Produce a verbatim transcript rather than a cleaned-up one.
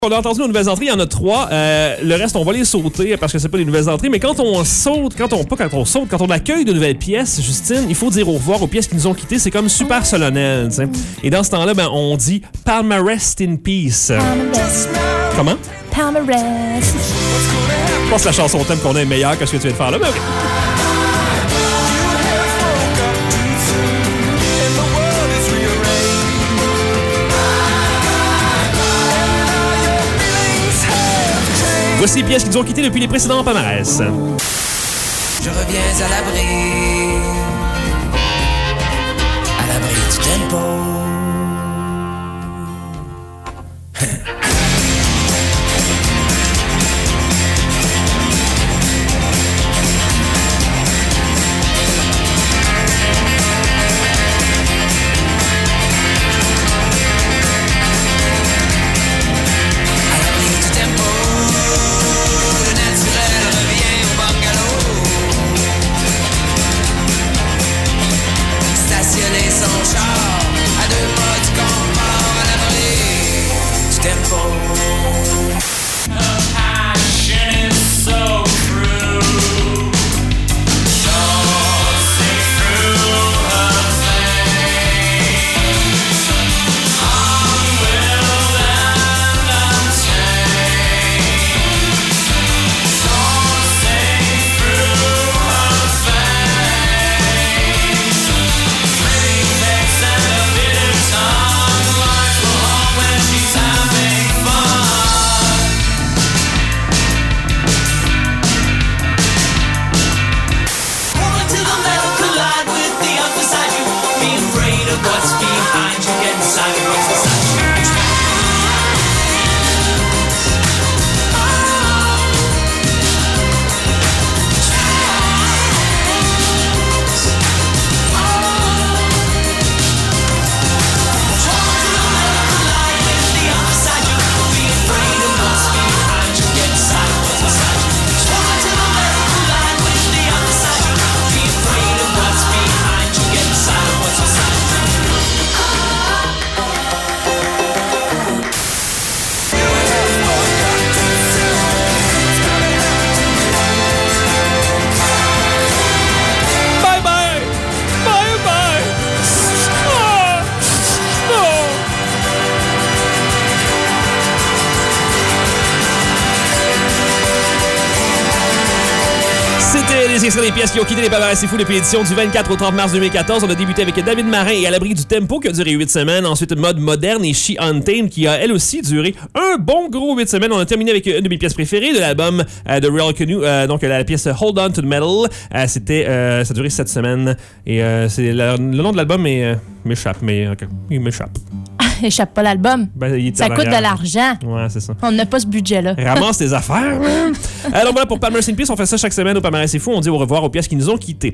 On a entendu nos nouvelles entrées, il y en a trois. Euh, le reste, on va les sauter parce que c'est pas des nouvelles entrées. Mais quand on saute, quand on pas quand on saute, quand on accueille de nouvelles pièces, Justine, il faut dire au revoir aux pièces qui nous ont quittés. C'est comme super solennel, tu sais. Et dans ce temps-là, ben, on dit Palma rest in peace. Palmarès. Comment? Palmarès. Je pense que la chanson thème qu'on a est meilleure que ce que tu viens de faire là. Mais okay. Voici les pièces qui nous ont quittés depuis les précédents palmarès. Je reviens à l'abri, à l'abri du tempo. Les extraits des pièces qui ont quitté les palmarès c'est fou depuis l'édition du vingt-quatre au trente mars deux mille quatorze. On a débuté avec David Marin et À l'abri du tempo qui a duré huit semaines. Ensuite, Mode moderne et She Untamed qui a elle aussi duré un bon gros huit semaines. On a terminé avec une de mes pièces préférées de l'album euh, de Real Canoe, euh, donc la pièce Hold On to the Metal. Euh, c'était, euh, ça a duré sept semaines et euh, c'est le, le nom de l'album est, euh, m'échappe, mais okay, il m'échappe. Échappe pas l'album. Ben, il ça coûte de l'argent. Ouais, c'est ça. On n'a pas ce budget-là. Ramasse tes affaires. Alors voilà, pour Palmarès in Peace, on fait ça chaque semaine au Palmarès c'est fou. On dit au revoir aux pièces qui nous ont quittés.